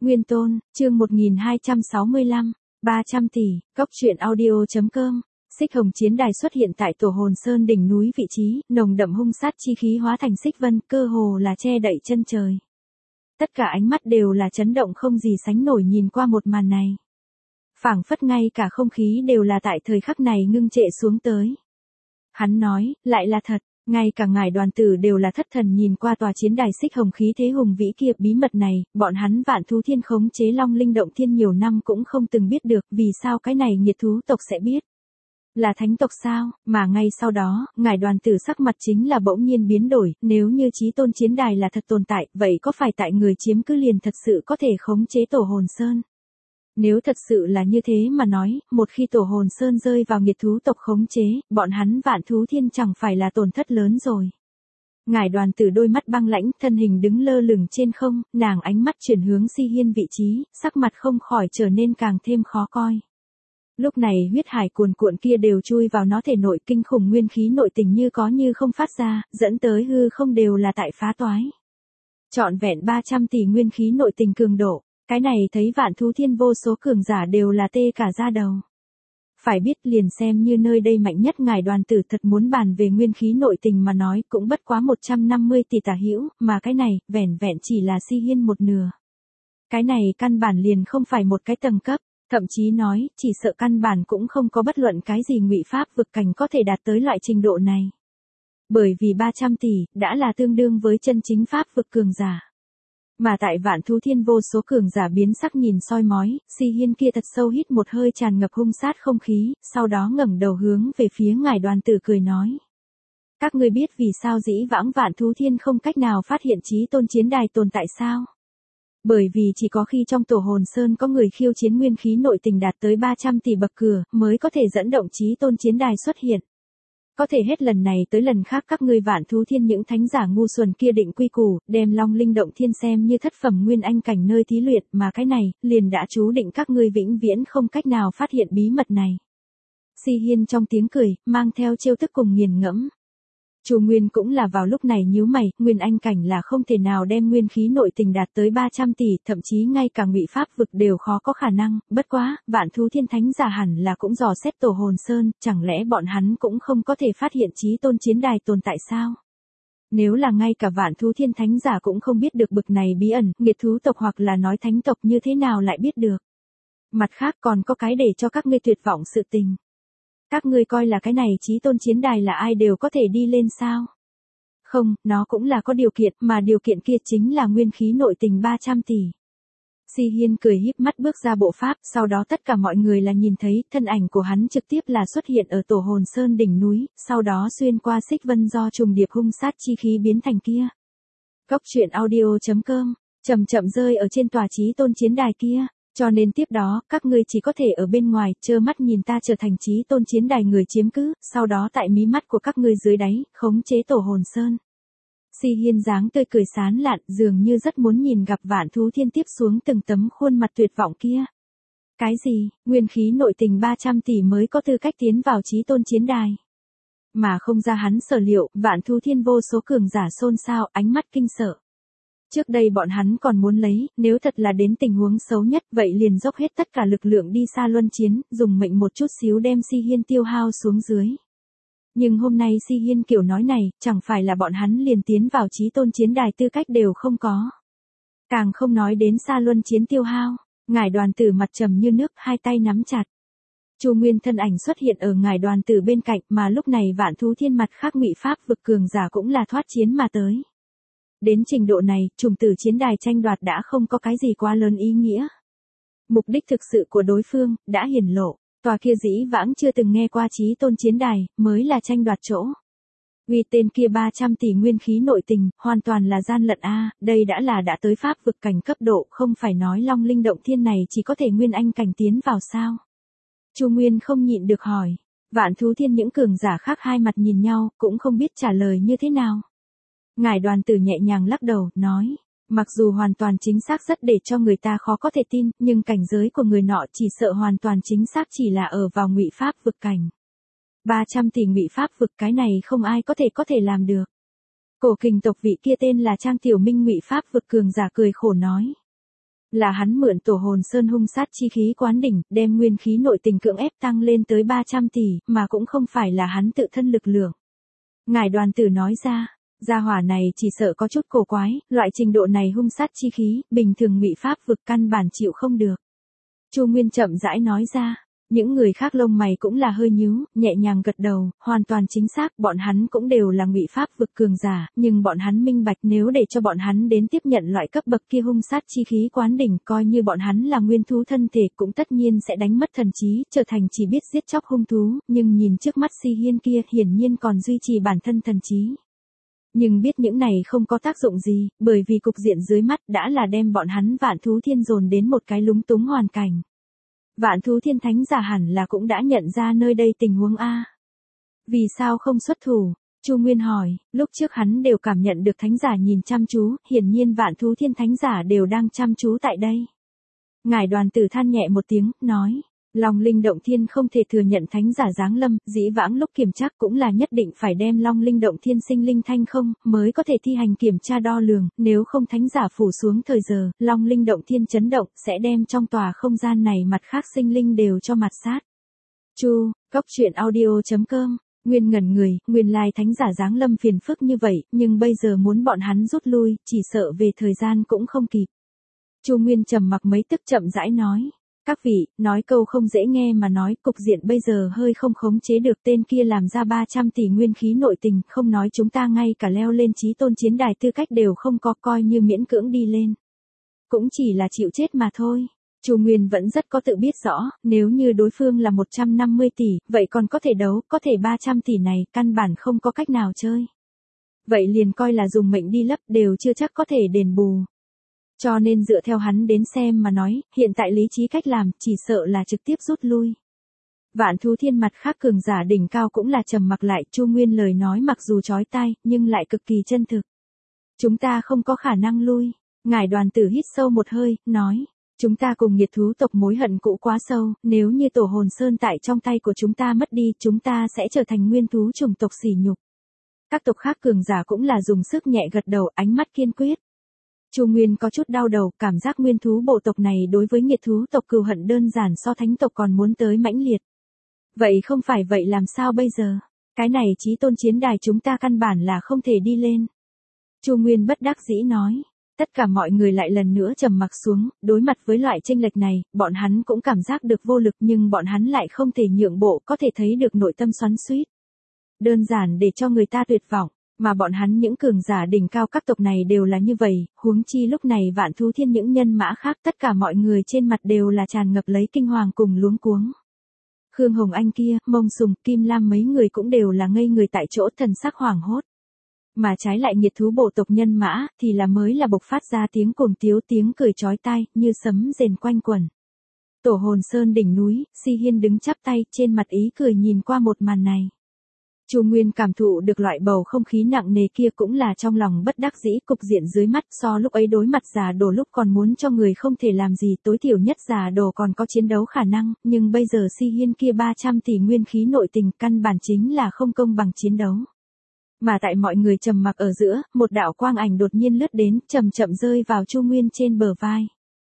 Nguyên Tôn, chương 1265, 300 tỷ, cốc truyện audio.com. Xích hồng chiến đài xuất hiện tại Tổ Hồn Sơn đỉnh núi vị trí, nồng đậm hung sát chi khí hóa thành xích vân, cơ hồ là che đậy chân trời. Tất cả ánh mắt đều là chấn động không gì sánh nổi nhìn qua một màn này. Phảng phất ngay cả không khí đều là tại thời khắc này ngưng trệ xuống tới. Hắn nói, lại là thật, ngay cả ngài đoàn tử đều là thất thần nhìn qua tòa chiến đài xích hồng khí thế hùng vĩ kia, bí mật này, bọn hắn Vạn Thú Thiên khống chế Long Linh Động Thiên nhiều năm cũng không từng biết được, vì sao cái này nghiệt thú tộc sẽ biết. Là thánh tộc sao, mà ngay sau đó, ngài đoàn tử sắc mặt chính là bỗng nhiên biến đổi, nếu như chí tôn chiến đài là thật tồn tại, vậy có phải tại người chiếm cứ liền thật sự có thể khống chế Tổ Hồn Sơn? Nếu thật sự là như thế mà nói, một khi Tổ Hồn Sơn rơi vào nghiệt thú tộc khống chế, bọn hắn Vạn Thú Thiên chẳng phải là tổn thất lớn rồi. Ngài đoàn tử đôi mắt băng lãnh, thân hình đứng lơ lửng trên không, nàng ánh mắt chuyển hướng Si Hiên vị trí, sắc mặt không khỏi trở nên càng thêm khó coi. Lúc này huyết hải cuồn cuộn kia đều chui vào nó thể nội, kinh khủng nguyên khí nội tình như có như không phát ra, dẫn tới hư không đều là tại phá toái. Trọn vẹn 300 tỷ nguyên khí nội tình cường độ, cái này thấy Vạn Thú Thiên vô số cường giả đều là tê cả da đầu. Phải biết liền xem như nơi đây mạnh nhất ngài đoàn tử thật muốn bàn về nguyên khí nội tình mà nói cũng bất quá 150 tỷ tả hữu, mà cái này, vẻn vẹn chỉ là Si Hiên một nửa. Cái này căn bản liền không phải một cái tầng cấp. Thậm chí nói, chỉ sợ căn bản cũng không có bất luận cái gì ngụy pháp vực cảnh có thể đạt tới loại trình độ này. Bởi vì 300 tỷ, đã là tương đương với chân chính pháp vực cường giả. Mà tại Vạn Thú Thiên vô số cường giả biến sắc nhìn soi mói, Si Hiên kia thật sâu hít một hơi tràn ngập hung sát không khí, sau đó ngẩng đầu hướng về phía ngài đoàn tử cười nói. Các ngươi biết vì sao dĩ vãng Vạn Thú Thiên không cách nào phát hiện chí tôn chiến đài tồn tại sao? Bởi vì chỉ có khi trong Tổ Hồn Sơn có người khiêu chiến nguyên khí nội tình đạt tới 300 tỷ bậc cửa, mới có thể dẫn động chí tôn chiến đài xuất hiện. Có thể hết lần này tới lần khác các ngươi Vạn Thú Thiên những thánh giả ngu xuẩn kia định quy củ, đem Long Linh Động Thiên xem như thất phẩm nguyên anh cảnh nơi thí luyện, mà cái này, liền đã chú định các ngươi vĩnh viễn không cách nào phát hiện bí mật này. Si Hiên trong tiếng cười, mang theo trêu tức cùng nghiền ngẫm. Chu Nguyên cũng là vào lúc này nhíu mày, nguyên anh cảnh là không thể nào đem nguyên khí nội tình đạt tới 300 tỷ, thậm chí ngay cả ngụy pháp vực đều khó có khả năng, bất quá, Vạn Thú Thiên thánh giả hẳn là cũng dò xét Tổ Hồn Sơn, chẳng lẽ bọn hắn cũng không có thể phát hiện chí tôn chiến đài tồn tại sao? Nếu là ngay cả Vạn Thú Thiên thánh giả cũng không biết được bực này bí ẩn, nghiệt thú tộc hoặc là nói thánh tộc như thế nào lại biết được? Mặt khác còn có cái để cho các ngươi tuyệt vọng sự tình. Các ngươi coi là cái này chí tôn chiến đài là ai đều có thể đi lên sao? Không, nó cũng là có điều kiện, mà điều kiện kia chính là nguyên khí nội tình 300 tỷ. Si Hiên cười híp mắt bước ra bộ pháp, sau đó tất cả mọi người là nhìn thấy, thân ảnh của hắn trực tiếp là xuất hiện ở Tổ Hồn Sơn đỉnh núi, sau đó xuyên qua xích vân do trùng điệp hung sát chi khí biến thành kia. Cốc truyện audio.com, chậm chậm rơi ở trên tòa chí tôn chiến đài kia. Cho nên tiếp đó, các ngươi chỉ có thể ở bên ngoài, trơ mắt nhìn ta trở thành chí tôn chiến đài người chiếm cứ, sau đó tại mí mắt của các ngươi dưới đáy, khống chế Tổ Hồn Sơn. Si Hiên dáng tươi cười sán lạn, dường như rất muốn nhìn gặp Vạn Thú Thiên tiếp xuống từng tấm khuôn mặt tuyệt vọng kia. Cái gì, nguyên khí nội tình 300 tỷ mới có tư cách tiến vào chí tôn chiến đài. Mà không ra hắn sở liệu, Vạn Thú Thiên vô số cường giả xôn xao, ánh mắt kinh sợ. Trước đây bọn hắn còn muốn lấy, nếu thật là đến tình huống xấu nhất, vậy liền dốc hết tất cả lực lượng đi xa luân chiến, dùng mệnh một chút xíu đem Si Hiên tiêu hao xuống dưới. Nhưng hôm nay Si Hiên kiểu nói này, chẳng phải là bọn hắn liền tiến vào chí tôn chiến đài tư cách đều không có. Càng không nói đến xa luân chiến tiêu hao, ngài đoàn tử mặt trầm như nước, hai tay nắm chặt. Chu Nguyên thân ảnh xuất hiện ở ngài đoàn tử bên cạnh, mà lúc này Vạn Thú Thiên mặt khác ngụy pháp vực cường giả cũng là thoát chiến mà tới. Đến trình độ này, trùng tử chiến đài tranh đoạt đã không có cái gì quá lớn ý nghĩa. Mục đích thực sự của đối phương, đã hiển lộ, tòa kia dĩ vãng chưa từng nghe qua chí tôn chiến đài, mới là tranh đoạt chỗ. Vì tên kia 300 tỷ nguyên khí nội tình, hoàn toàn là gian lận a, đây đã tới pháp vực cảnh cấp độ, không phải nói Long Linh Động Thiên này chỉ có thể nguyên anh cảnh tiến vào sao? Chu Nguyên không nhịn được hỏi, Vạn Thú Thiên những cường giả khác hai mặt nhìn nhau, cũng không biết trả lời như thế nào. Ngài đoàn tử nhẹ nhàng lắc đầu, nói, mặc dù hoàn toàn chính xác rất để cho người ta khó có thể tin, nhưng cảnh giới của người nọ chỉ sợ hoàn toàn chính xác chỉ là ở vào ngụy pháp vực cảnh. 300 tỷ ngụy pháp vực cái này không ai có thể làm được. Cổ kình tộc vị kia tên là Trang Tiểu Minh ngụy pháp vực cường giả cười khổ nói. Là hắn mượn tổ hồn sơn hung sát chi khí quán đỉnh, đem nguyên khí nội tình cưỡng ép tăng lên tới 300 tỷ, mà cũng không phải là hắn tự thân lực lượng. Ngài Đoàn Tử nói ra, gia hỏa này chỉ sợ có chút cổ quái, loại trình độ này hung sát chi khí, bình thường ngụy pháp vực căn bản chịu không được. Chu Nguyên chậm rãi nói ra, những người khác lông mày cũng là hơi nhíu, nhẹ nhàng gật đầu, hoàn toàn chính xác, bọn hắn cũng đều là ngụy pháp vực cường giả, nhưng bọn hắn minh bạch nếu để cho bọn hắn đến tiếp nhận loại cấp bậc kia hung sát chi khí quán đỉnh, coi như bọn hắn là nguyên thú thân thể cũng tất nhiên sẽ đánh mất thần trí, trở thành chỉ biết giết chóc hung thú, nhưng nhìn trước mắt Si Hiên kia hiển nhiên còn duy trì bản thân thần trí. Nhưng biết những này không có tác dụng gì, bởi vì cục diện dưới mắt đã là đem bọn hắn Vạn Thú Thiên dồn đến một cái lúng túng hoàn cảnh. Vạn Thú Thiên thánh giả hẳn là cũng đã nhận ra nơi đây tình huống A. Vì sao không xuất thủ? Chu Nguyên hỏi, lúc trước hắn đều cảm nhận được thánh giả nhìn chăm chú, hiển nhiên Vạn Thú Thiên thánh giả đều đang chăm chú tại đây. Ngài Đoàn Tử than nhẹ một tiếng, nói, Long Linh Động Thiên không thể thừa nhận thánh giả giáng lâm, dĩ vãng lúc kiểm tra cũng là nhất định phải đem Long Linh Động Thiên sinh linh thanh không, mới có thể thi hành kiểm tra đo lường, nếu không thánh giả phủ xuống thời giờ, Long Linh Động Thiên chấn động, sẽ đem trong tòa không gian này mặt khác sinh linh đều cho mặt sát. Chu, Cốc Truyện Audio.com, Nguyên ngẩn người, nguyên lai thánh giả giáng lâm phiền phức như vậy, nhưng bây giờ muốn bọn hắn rút lui, chỉ sợ về thời gian cũng không kịp. Chu Nguyên trầm mặc mấy tức chậm rãi nói. Các vị, nói câu không dễ nghe mà nói, cục diện bây giờ hơi không khống chế được, tên kia làm ra 300 tỷ nguyên khí nội tình, không nói chúng ta ngay cả leo lên chí tôn chiến đài tư cách đều không có, coi như miễn cưỡng đi lên. Cũng chỉ là chịu chết mà thôi. Chu Nguyên vẫn rất có tự biết rõ, nếu như đối phương là 150 tỷ, vậy còn có thể đấu, có thể 300 tỷ này, căn bản không có cách nào chơi. Vậy liền coi là dùng mệnh đi lấp, đều chưa chắc có thể đền bù. Cho nên dựa theo hắn đến xem mà nói, hiện tại lý trí cách làm, chỉ sợ là trực tiếp rút lui. Vạn Thú Thiên mặt khác cường giả đỉnh cao cũng là trầm mặc lại, Chu Nguyên lời nói mặc dù chói tai, nhưng lại cực kỳ chân thực. Chúng ta không có khả năng lui. Ngài Đoàn Tử hít sâu một hơi, nói, chúng ta cùng nghiệt thú tộc mối hận cũ quá sâu, nếu như tổ hồn sơn tại trong tay của chúng ta mất đi, chúng ta sẽ trở thành nguyên thú chủng tộc sỉ nhục. Các tộc khác cường giả cũng là dùng sức nhẹ gật đầu, ánh mắt kiên quyết. Chu Nguyên có chút đau đầu, cảm giác nguyên thú bộ tộc này đối với nghiệt thú tộc cừu hận đơn giản so thánh tộc còn muốn tới mãnh liệt. Vậy không phải vậy làm sao bây giờ? Cái này chí tôn chiến đài chúng ta căn bản là không thể đi lên. Chu Nguyên bất đắc dĩ nói. Tất cả mọi người lại lần nữa trầm mặc xuống, đối mặt với loại chênh lệch này, bọn hắn cũng cảm giác được vô lực nhưng bọn hắn lại không thể nhượng bộ, có thể thấy được nội tâm xoắn xuýt. Đơn giản để cho người ta tuyệt vọng. Mà bọn hắn những cường giả đỉnh cao các tộc này đều là như vậy, huống chi lúc này Vạn Thú Thiên những nhân mã khác tất cả mọi người trên mặt đều là tràn ngập lấy kinh hoàng cùng luống cuống. Khương Hồng Anh kia, Mông Sùng, Kim Lam mấy người cũng đều là ngây người tại chỗ, thần sắc hoảng hốt. Mà trái lại nghiệt thú bộ tộc nhân mã, thì là mới là bộc phát ra tiếng cuồng tiếu, tiếng cười chói tai, như sấm rền quanh quẩn. Tổ hồn sơn đỉnh núi, Si Hiên đứng chắp tay, trên mặt ý cười nhìn qua một màn này. Chu Nguyên cảm thụ được loại bầu không khí nặng nề kia cũng là trong lòng bất đắc dĩ, cục diện dưới mắt so lúc ấy đối mặt Già Đồ lúc còn muốn cho người không thể làm gì, tối thiểu nhất Già Đồ còn có chiến đấu khả năng, nhưng bây giờ Si Hiên kia 300 tỷ nguyên khí nội tình căn bản chính là không công bằng chiến đấu. Mà tại mọi người trầm mặc ở giữa, một đạo quang ảnh đột nhiên lướt đến, chậm chậm rơi vào Chu Nguyên trên bờ vai.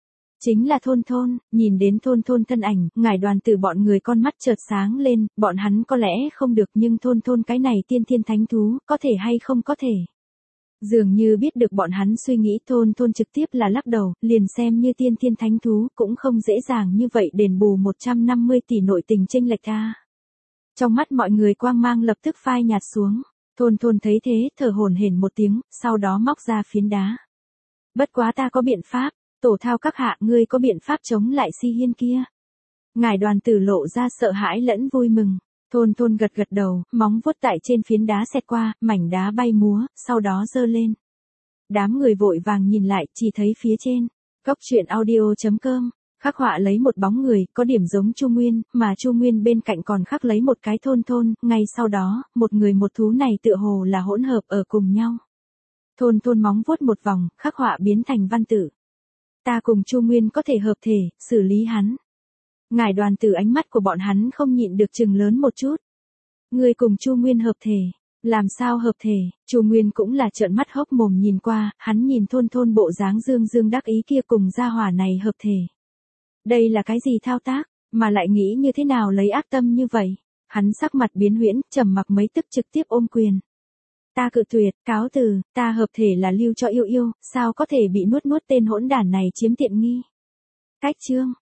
Chính là Thôn Thôn, nhìn đến Thôn Thôn thân ảnh, Ngài Đoàn Tử bọn người con mắt chợt sáng lên, bọn hắn có lẽ không được nhưng Thôn Thôn cái này tiên thiên thánh thú, có thể hay không có thể. Dường như biết được bọn hắn suy nghĩ, Thôn Thôn trực tiếp là lắc đầu, liền xem như tiên thiên thánh thú, cũng không dễ dàng như vậy đền bù 150 tỷ nội tình chênh lệch a. Trong mắt mọi người quang mang lập tức phai nhạt xuống, Thôn Thôn thấy thế, thở hổn hển một tiếng, sau đó móc ra phiến đá. Bất quá ta có biện pháp. Tổ Thao các hạ, ngươi có biện pháp chống lại Si Hiên kia? Ngài Đoàn Tử lộ ra sợ hãi lẫn vui mừng. Thôn Thôn gật gật đầu, móng vuốt tại trên phiến đá xẹt qua, mảnh đá bay múa, sau đó giơ lên. Đám người vội vàng nhìn lại, chỉ thấy phía trên, Cốc Truyện Audio.com, khắc họa lấy một bóng người, có điểm giống Chu Nguyên, mà Chu Nguyên bên cạnh còn khắc lấy một cái Thôn Thôn, ngay sau đó, một người một thú này tựa hồ là hỗn hợp ở cùng nhau. Thôn Thôn móng vuốt một vòng, khắc họa biến thành văn tự. Ta cùng Chu Nguyên có thể hợp thể, xử lý hắn. Ngài Đoàn Tử ánh mắt của bọn hắn không nhịn được trừng lớn một chút. Ngươi cùng Chu Nguyên hợp thể, Làm sao hợp thể, Chu Nguyên cũng là trợn mắt hốc mồm nhìn qua, hắn nhìn Thôn Thôn bộ dáng dương dương đắc ý kia cùng gia hỏa này hợp thể. Đây là cái gì thao tác, mà lại nghĩ như thế nào lấy ác tâm như vậy? Hắn sắc mặt biến huyễn, trầm mặc mấy tức trực tiếp ôm quyền. Ta cự tuyệt, cáo từ, ta hợp thể là lưu cho yêu yêu, sao có thể bị nuốt tên hỗn đản này chiếm tiện nghi. Cách chương.